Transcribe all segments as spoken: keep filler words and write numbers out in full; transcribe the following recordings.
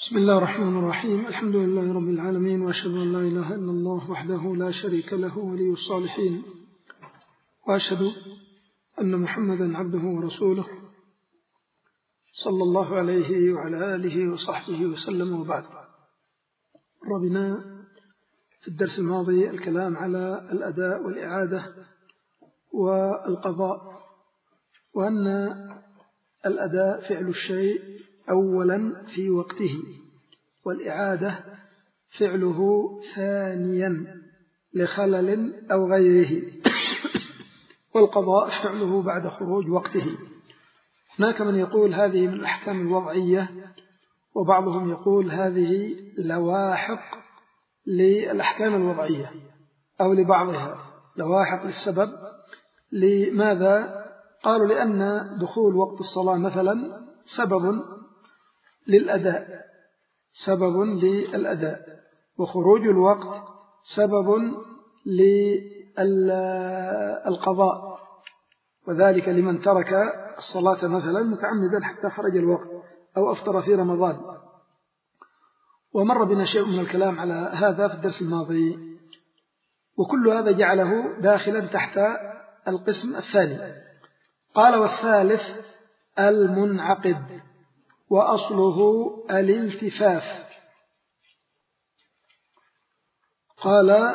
بسم الله الرحمن الرحيم. الحمد لله رب العالمين، وأشهد أن لا إله إلا الله وحده لا شريك له ولي الصالحين، وأشهد أن محمدا عبده ورسوله صلى الله عليه وعلى آله وصحبه وسلم. وبعد، ربنا في الدرس الماضي الكلام على الأداء والإعادة والقضاء، وأن الأداء فعل الشيء أولا في وقته، والإعادة فعله ثانيا لخلل أو غيره، والقضاء فعله بعد خروج وقته. هناك من يقول هذه من الأحكام الوضعية، وبعضهم يقول هذه لواحق للأحكام الوضعية أو لبعضها لواحق للسبب. لماذا؟ قالوا لأن دخول وقت الصلاة مثلا سبب للأداء سبب للأداء وخروج الوقت سبب للقضاء، وذلك لمن ترك الصلاة مثلا متعمدا حتى خرج الوقت أو أفطر في رمضان. ومر بنا شيء من الكلام على هذا في الدرس الماضي، وكل هذا جعله داخلا تحت القسم الثاني. قال: والثالث المنعقد، وأصله الالتفاف. قال: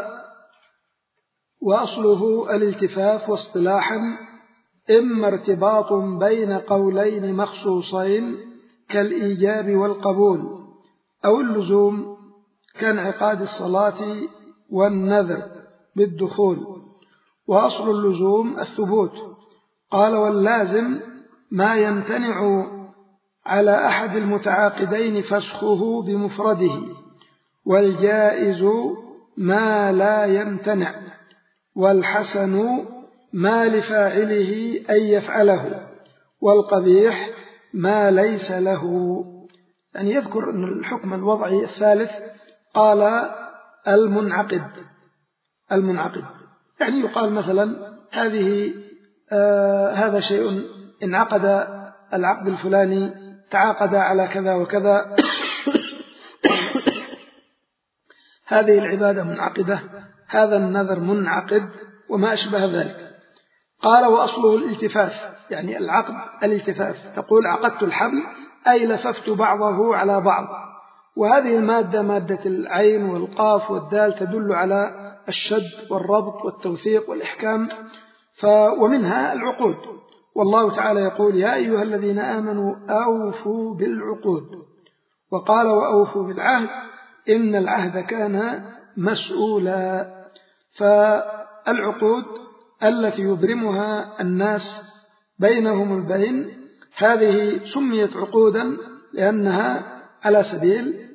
وأصله الالتفاف، واصطلاحا إما ارتباط بين قولين مخصوصين كالإيجاب والقبول، أو اللزوم كانعقاد الصلاة والنذر بالدخول، وأصل اللزوم الثبوت. قال: واللازم ما يمتنع على أحد المتعاقدين فسخه بمفرده، والجائز ما لا يمتنع، والحسن ما لفاعله أن يفعله، والقبيح ما ليس له. يعني يذكر أن الحكم الوضعي الثالث قال المنعقد. المنعقد يعني يقال مثلا هذه آه هذا شيء انعقد العقد الفلاني، تعاقد على كذا وكذا، هذه العبادة منعقدة، هذا النذر منعقد، وما أشبه ذلك. قال: وأصله الالتفاف، يعني العقد الالتفاف، تقول عقدت الحبل أي لففت بعضه على بعض، وهذه المادة مادة العين والقاف والدال تدل على الشد والربط والتوثيق والإحكام، ومنها العقود. والله تعالى يقول: يا أيها الذين آمنوا أوفوا بالعقود. وقال: وأوفوا بالعهد إن العهد كان مسؤولا. فالعقود التي يبرمها الناس بينهم البين هذه سميت عقودا لأنها على سبيل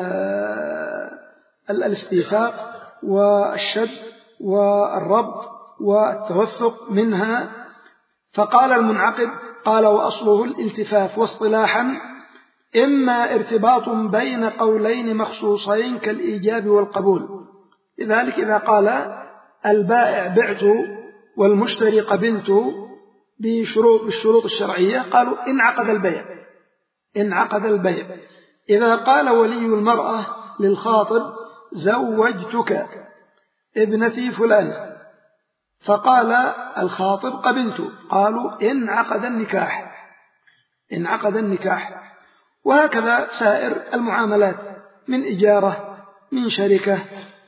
الاستيثاق والشد والربط والتوثق منها. فقال المنعقد، قال: وأصله الالتفاف، واصطلاحا إما ارتباط بين قولين مخصوصين كالإيجاب والقبول. لذلك إذا قال البائع بعت والمشتري قبلت بشروط بالشروط الشرعية، قالوا انعقد البيع انعقد البيع. إذا قال ولي المرأة للخاطب زوجتك ابنتي فلان، فقال الخاطب قبلت، قالوا انعقد النكاح انعقد النكاح. وهكذا سائر المعاملات من إجارة، من شركة،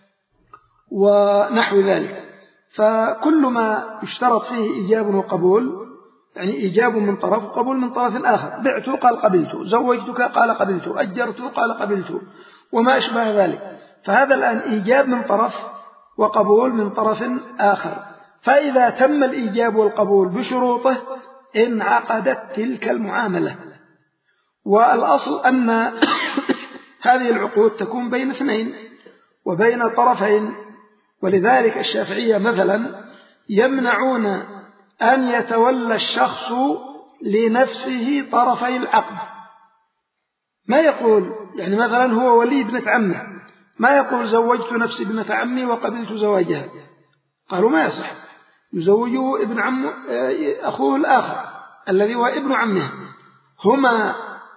ونحو ذلك. فكل ما يشترط فيه إيجاب وقبول، يعني إيجاب من طرف وقبول من طرف آخر، بعت قال قبلت، زوجتك قال قبلت، أجرت قال قبلت، وما أشبه ذلك. فهذا الآن إيجاب من طرف وقبول من طرف آخر. فإذا تم الإيجاب والقبول بشروطه انعقدت تلك المعاملة. والأصل أن هذه العقود تكون بين اثنين وبين طرفين. ولذلك الشافعية مثلا يمنعون أن يتولى الشخص لنفسه طرفي العقد. ما يقول يعني مثلا هو ولي ابنة عمه، ما يقول زوجت نفسي ابنة عمي وقبلت زواجها، قالوا ما يصح، يزوجه ابن عم أخوه الآخر الذي هو ابن عمه. هما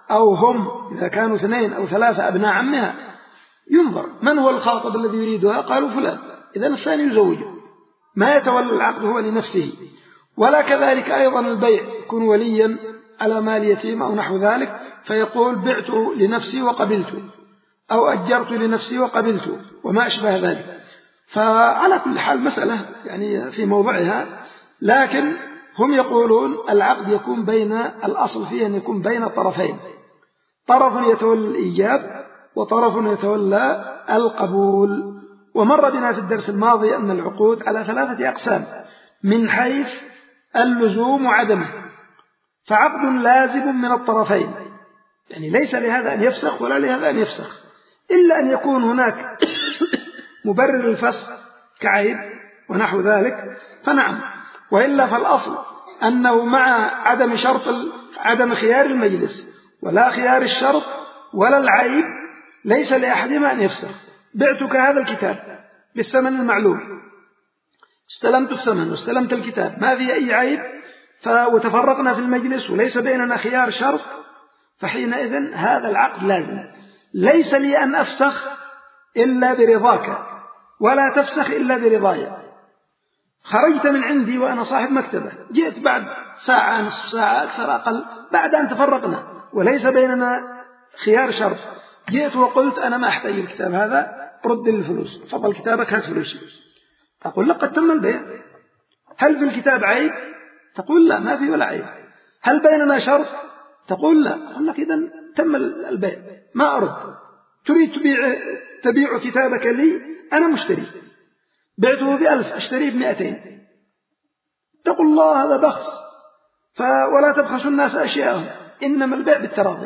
أو هم إذا كانوا اثنين أو ثلاثة أبناء عمها ينظر من هو الخاطب الذي يريدها، قالوا فلان، إذن الثاني يزوجه، ما يتولى العقد هو لنفسه. ولا كذلك أيضا البيع، يكون وليا على مال يتيم أو نحو ذلك فيقول بعت لنفسي وقبلت، أو أجرت لنفسي وقبلت، وما أشبه ذلك. فعلى كل حال مسألة يعني في موضعها، لكن هم يقولون العقد يكون بين الأصل فيه أن يكون بين الطرفين، طرف يتولى الإيجاب وطرف يتولى القبول. ومر بنا في الدرس الماضي أن العقود على ثلاثة أقسام من حيث اللزوم وعدمه، فعقد لازم من الطرفين، يعني ليس لهذا أن يفسخ ولا لهذا أن يفسخ، إلا أن يكون هناك مبرر الفسخ كعيب ونحو ذلك فنعم، وإلا فالأصل أنه مع عدم شرط عدم خيار المجلس ولا خيار الشرط ولا العيب ليس لأحدهما أن يفسخ. بعتك هذا الكتاب بالثمن المعلوم، استلمت الثمن واستلمت الكتاب، ما في أي عيب، وتفرقنا في المجلس وليس بيننا خيار شرط، فحينئذ هذا العقد لازم. ليس لي أن أفسخ إلا برضاك ولا تفسخ إلا برضاي. خرجت من عندي وأنا صاحب مكتبة، جئت بعد ساعة نصف ساعة أكثر أقل بعد أن تفرقنا وليس بيننا خيار شرط، جئت وقلت أنا ما أحتاج الكتاب هذا، رد الفلوس، فضل كتابك هات فلوسي. أقول لك قد تم البيع. هل في الكتاب عيب؟ تقول لا ما في ولا عيب. هل بيننا شرط؟ تقول لا. أقول لك إذن تم البيع، ما أرد. تريد تبيع, تبيع كتابك لي، أنا مشتري، بعته بألف أشتريه بمئتين، تقول الله هذا بخس، ولا تبخسوا الناس أشياءهم، إنما البيع بالتراضي.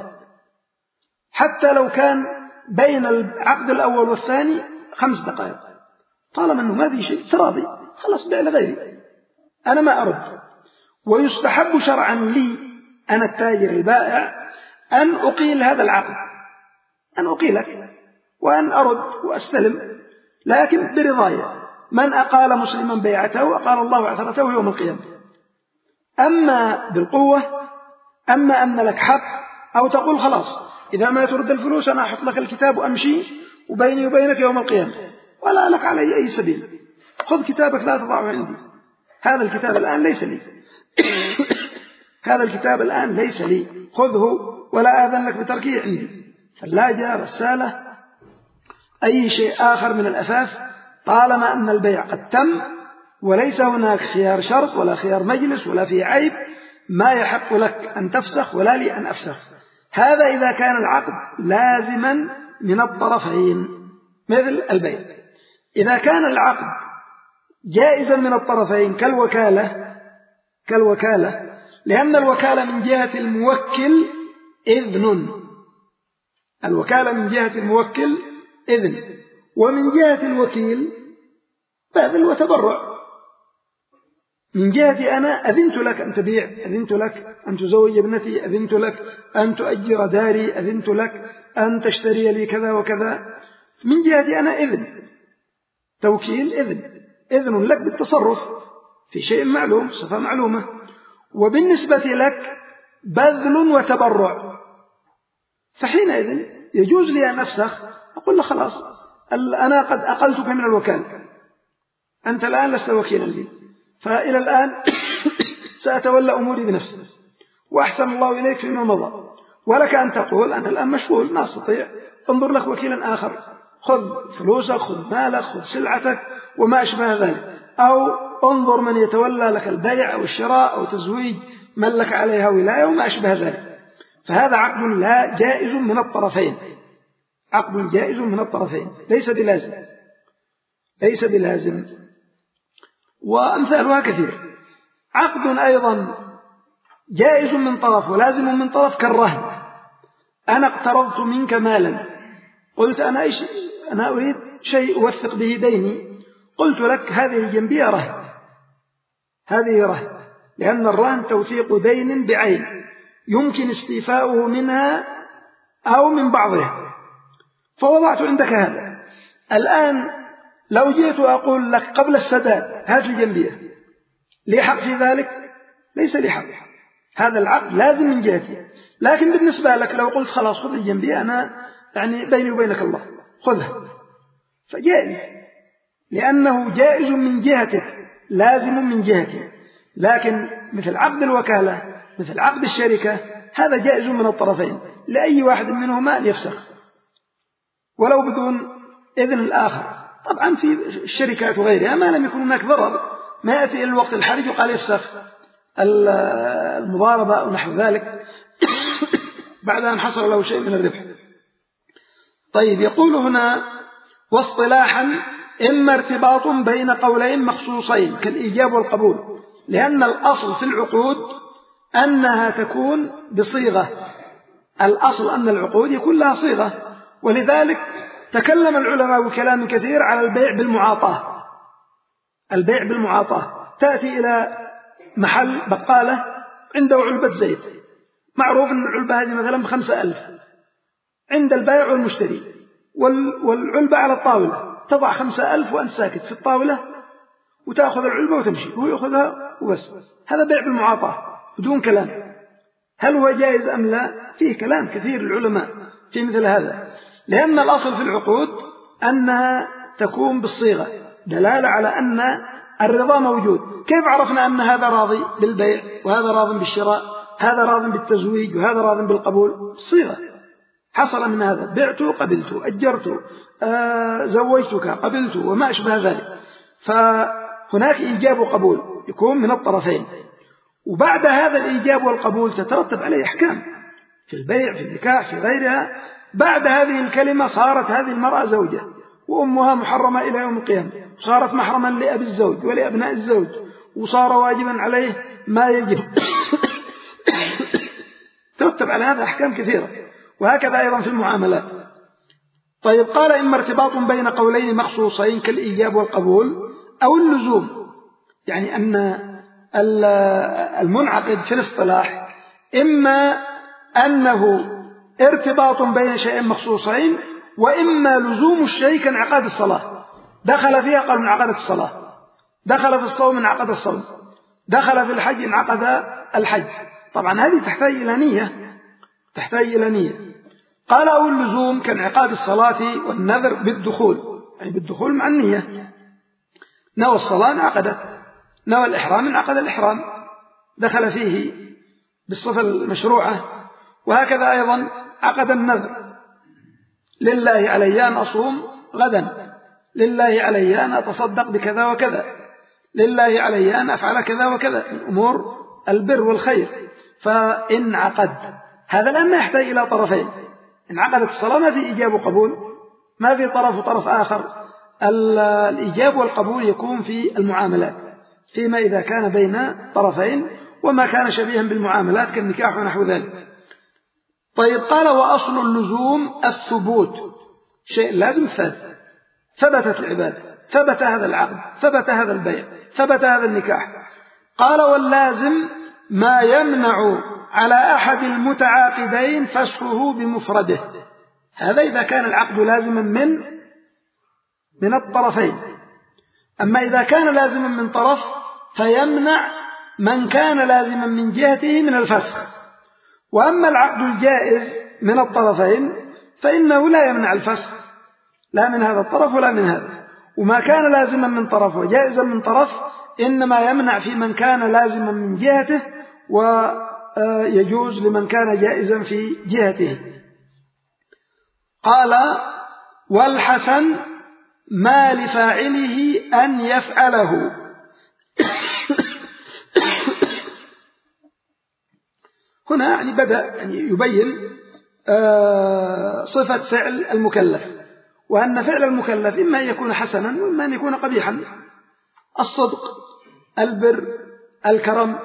حتى لو كان بين العقد الأول والثاني خمس دقائق، طالما أنه ما في شيء تراضي، خلاص بيع لغيري، أنا ما أرد. ويستحب شرعا لي أنا التاجر البائع أن أقيل هذا العقد، أن أقيلك وأن أرد وأستلم، لكن برضاي. من أقال مسلما بيعته أقال الله عثرته يوم القيامة. أما بالقوة، أما أن لك حق أو تقول خلاص إذا ما ترد الفلوس أنا أحط لك الكتاب وأمشي وبيني وبينك يوم القيامة ولا لك علي أي سبيل، خذ كتابك لا تضعه عندي، هذا الكتاب الآن ليس لي هذا الكتاب الآن ليس لي، خذه ولا آذن لك بتركيه عندي، ثلاجة، رسالة، أي شيء آخر من الأثاث، طالما أن البيع قد تم وليس هناك خيار شرط ولا خيار مجلس ولا في عيب، ما يحق لك أن تفسخ ولا لي أن أفسخ. هذا إذا كان العقد لازما من الطرفين مثل البيع. إذا كان العقد جائزا من الطرفين كالوكالة، كالوكالة لأن الوكالة من جهة الموكل إذن، الوكالة من جهة الموكل إذن، ومن جهة الوكيل بذل وتبرع. من جهتي أنا أذنت لك أن تبيع، أذنت لك أن تزوج ابنتي، أذنت لك أن تؤجر داري، أذنت لك أن تشتري لي كذا وكذا، من جهتي أنا إذن، توكيل إذن، إذن لك بالتصرف في شيء معلوم، صفة معلومة. وبالنسبة لك بذل وتبرع، فحينئذ يجوز لي أن أفسخ، أقول له خلاص أنا قد أقلتك من الوكالة، أنت الآن لست وكيلا لي، فإلى الآن سأتولى أموري بنفسي، وأحسن الله إليك فيما مضى، ولك أن تقول أنا الآن مشغول ما أستطيع، انظر لك وكيلا آخر، خذ فلوسك، خذ مالك، خذ سلعتك وما أشبه ذلك، أو انظر من يتولى لك البيع أو الشراء أو تزويج من لك عليها ولاية وما أشبه ذلك. فهذا عقد لا جائز من الطرفين، عقد جائز من الطرفين ليس بلازم، ليس بلازم. وأمثالها كثير. عقد أيضا جائز من طرف ولازم من طرف كالرهن. أنا اقترضت منك مالا، قلت أنا, إيش أنا أريد شيء أوثق به ديني، قلت لك هذه جنبية رهن، هذه رهن، لأن الرهن توثيق دين بعين يمكن استيفاؤه منها أو من بعضها، فوضعت عندك هذا. الآن لو جئت أقول لك قبل السداد هات الجنبية، لي حق في ذلك؟ ليس لي حق. هذا العقد لازم من جهتي، لكن بالنسبة لك لو قلت خلاص خذ الجنبي أنا يعني بيني وبينك الله خذها، فجائز، لأنه جائز من جهتك لازم من جهتك. لكن مثل عقد الوكالة مثل عقد الشركة هذا جائز من الطرفين، لأي واحد منهما أن يفسخ ولو بدون إذن الآخر. طبعا في الشركات وغيرها ما لم يكن هناك ضرر، ما يأتي إلى الوقت الحرج وقال يفسخ المضاربة أو نحو ذلك بعد أن حصل له شيء من الربح. طيب يقول هنا واصطلاحا إما ارتباط بين قولين مخصوصين كالإيجاب والقبول، لأن الأصل في العقود أنها تكون بصيغة، الأصل أن العقود يكون لها صيغة، ولذلك تكلم العلماء بكلام كثير على البيع بالمعاطاة. البيع بالمعاطاة تأتي إلى محل بقالة عنده علبة زيت، معروف أن العلبة هذه مثلا بخمسة ألف، عند البائع والمشتري والعلبة على الطاولة، تضع خمسة ألف وأنت ساكت في الطاولة وتأخذ العلبة وتمشي وهو يأخذها وبس. هذا بيع بالمعاطاة بدون كلام. هل هو جائز أم لا؟ فيه كلام كثير العلماء في مثل هذا، لأن الأصل في العقود أنها تكون بالصيغة دلالة على أن الرضا موجود. كيف عرفنا أن هذا راضي بالبيع وهذا راضي بالشراء، هذا راضي بالتزويج وهذا راضي بالقبول؟ الصيغة حصل من هذا، بعت قبلت، أجرت، آه زوجتك قبلت وما أشبه ذلك. فهناك إيجاب وقبول يكون من الطرفين، وبعد هذا الإيجاب والقبول تترتب عليه أحكام في البيع في النكاح في غيرها. بعد هذه الكلمة صارت هذه المرأة زوجة وأمها محرمة إلى يوم القيامة، صارت محرما لأبي الزوج ولأبناء الزوج، وصار واجبا عليه ما يجب ترتب على هذا أحكام كثيرة، وهكذا أيضا في المعاملات. طيب قال إما ارتباط بين قولين مخصوصين كالإيجاب والقبول أو اللزوم، يعني أن المنعقد في الاصطلاح إما أنه ارتباط بين شيئين مخصوصين، وإما لزوم الشيء كانعقاد الصلاة، دخل فيها قال انعقدت الصلاة، دخل في الصوم انعقد الصوم، دخل في الحج انعقد الحج. طبعا هذه تحتاج إلى نية، تحتاج إلى نية. قال أو اللزوم كانعقاد الصلاة والنذر بالدخول، يعني بالدخول مع النية، نوى الصلاة انعقدت، نوى الإحرام انعقد الإحرام، دخل فيه بالصفة المشروعة. وهكذا أيضا عقد النذر، لله علي أن أصوم غدا، لله علي أن أتصدق بكذا وكذا، لله علي أن أفعل كذا وكذا من أمور البر والخير، فإن عقد هذا لأنه يحتاج إلى طرفين. إن عقدت الصلاة ما في إيجاب وقبول، ما في طرف وطرف آخر. الإيجاب والقبول يكون في المعاملات، فيما إذا كان بين طرفين، وما كان شبيها بالمعاملات كالنكاح ونحو ذلك. طيب قال وأصل اللزوم الثبوت، شيء لازم ثابت، ثبتت العبادة، ثبت هذا العقد، ثبت هذا البيع، ثبت هذا النكاح. قال واللازم ما يمنع على أحد المتعاقدين فسخه بمفرده، هذا إذا كان العقد لازما من من الطرفين. أما إذا كان لازما من طرف فيمنع من كان لازما من جهته من الفسخ. وأما العقد الجائز من الطرفين فإنه لا يمنع الفسخ، لا من هذا الطرف ولا من هذا. وما كان لازما من طرف وجائزا من طرف إنما يمنع في من كان لازما من جهته، ويجوز لمن كان جائزا في جهته. قال والحسن ما لفاعله أن يفعله هنا يعني بدأ يعني يبين صفة فعل المكلف، وأن فعل المكلف إما أن يكون حسنا وإما أن يكون قبيحا. الصدق، البر، الكرم،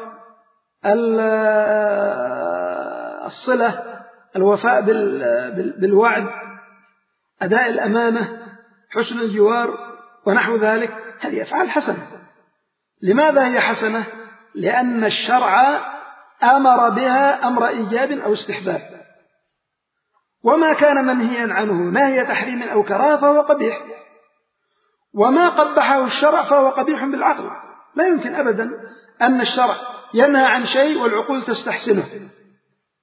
الصلة، الوفاء بالوعد، أداء الأمانة، حسن الجوار ونحو ذلك، هذه أفعال حسنة. لماذا هي حسنة؟ لأن الشرع أمر بها أمر إيجاب أو استحباب، وما كان منهيا عنه نهي تحريم أو كراهة فهو قبيح، وما قبحه الشرع فهو قبيح بالعقل. لا يمكن أبدا أن الشرع ينهى عن شيء والعقول تستحسنه،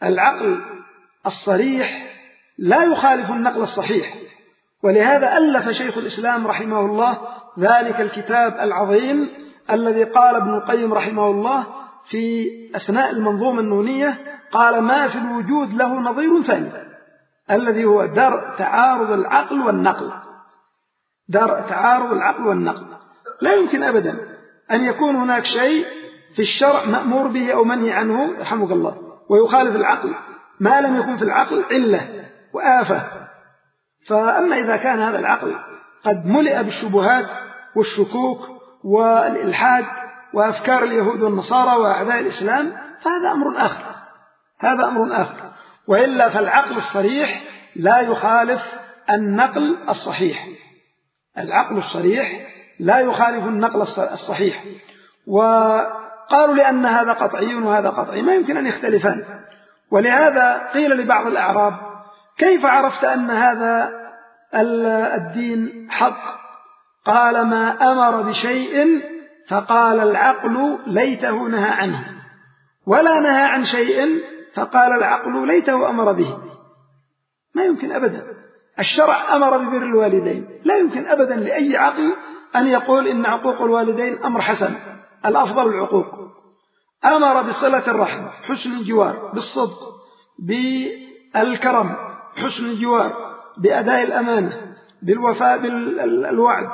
العقل الصريح لا يخالف النقل الصحيح، ولهذا ألف شيخ الإسلام رحمه الله ذلك الكتاب العظيم الذي قال ابن القيم رحمه الله في أثناء المنظومة النونية، قال: ما في الوجود له نظير ثاني، الذي هو درء تعارض العقل والنقل. درء تعارض العقل والنقل، لا يمكن أبدا أن يكون هناك شيء في الشرع مأمور به أو منهي عنه يرحمك الله ويخالف العقل ما لم يكن في العقل علة وآفة. فأما إذا كان هذا العقل قد ملئ بالشبهات والشكوك والإلحاد وأفكار اليهود والنصارى وأعداء الإسلام فهذا أمر آخر، هذا أمر آخر. وإلا فالعقل الصريح لا يخالف النقل الصحيح، العقل الصريح لا يخالف النقل الصحيح. وقالوا لأن هذا قطعي وهذا قطعي ما يمكن أن يختلفان. ولهذا قيل لبعض الأعراب: كيف عرفت أن هذا الدين حق؟ قال: ما أمر بشيء فقال العقل ليته نهى عنه، ولا نهى عن شيء فقال العقل ليته أمر به. ما يمكن أبدا. الشرع أمر ببر الوالدين، لا يمكن أبدا لأي عقل أن يقول إن عقوق الوالدين أمر حسن، الأفضل العقوق. أمر بصلة الرحم، حسن الجوار، بالصدق، بالكرم، حسن الجوار، بأداء الأمانة، بالوفاء بالوعد،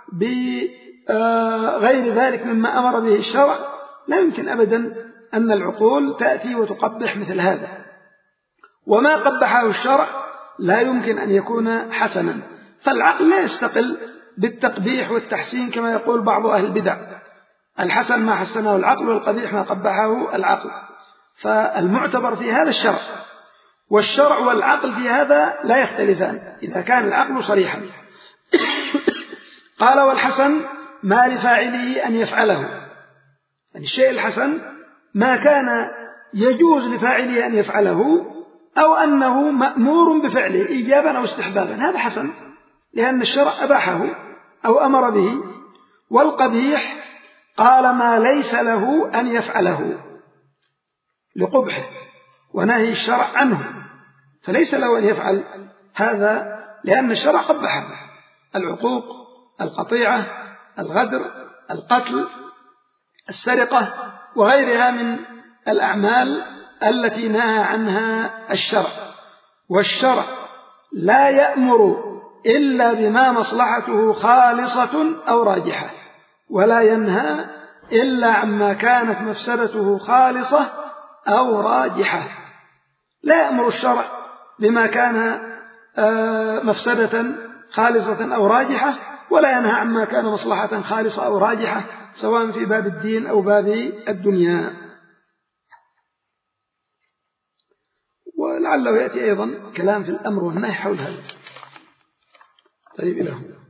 بغير ذلك مما أمر به الشرع. لا يمكن أبدا أن العقول تأتي وتقبح مثل هذا، وما قبحه الشرع لا يمكن أن يكون حسنا. فالعقل لا يستقل بالتقبيح والتحسين كما يقول بعض أهل البدع: الحسن ما حسنه العقل والقبيح ما قبحه العقل. فالمعتبر في هذا الشرع، والشرع والعقل في هذا لا يختلفان إذا كان العقل صريحا. قال: والحسن ما لفاعله أن يفعله، يعني الشيء الحسن ما كان يجوز لفاعله أن يفعله أو أنه مأمور بفعله إيجابا أو استحبابا، هذا حسن لأن الشرع أباحه أو أمر به. والقبيح قال ما ليس له أن يفعله لقبحه ونهي الشرع عنه، فليس له أن يفعل هذا لأن الشرع قبحه: العقوق، القطيعة، الغدر، القتل، السرقة، وغيرها من الأعمال التي نهى عنها الشرع. والشرع لا يأمر إلا بما مصلحته خالصة أو راجحة، ولا ينهى إلا عما كانت مفسدته خالصة أو راجحة. لا يأمر الشرع بما كان مفسدة خالصة أو راجحة، ولا ينهى عما كان مصلحة خالصة أو راجحة، سواء في باب الدين أو باب الدنيا. ولعله يأتي أيضا كلام في الأمر والنهي حول هذا. طيب إلى هنا.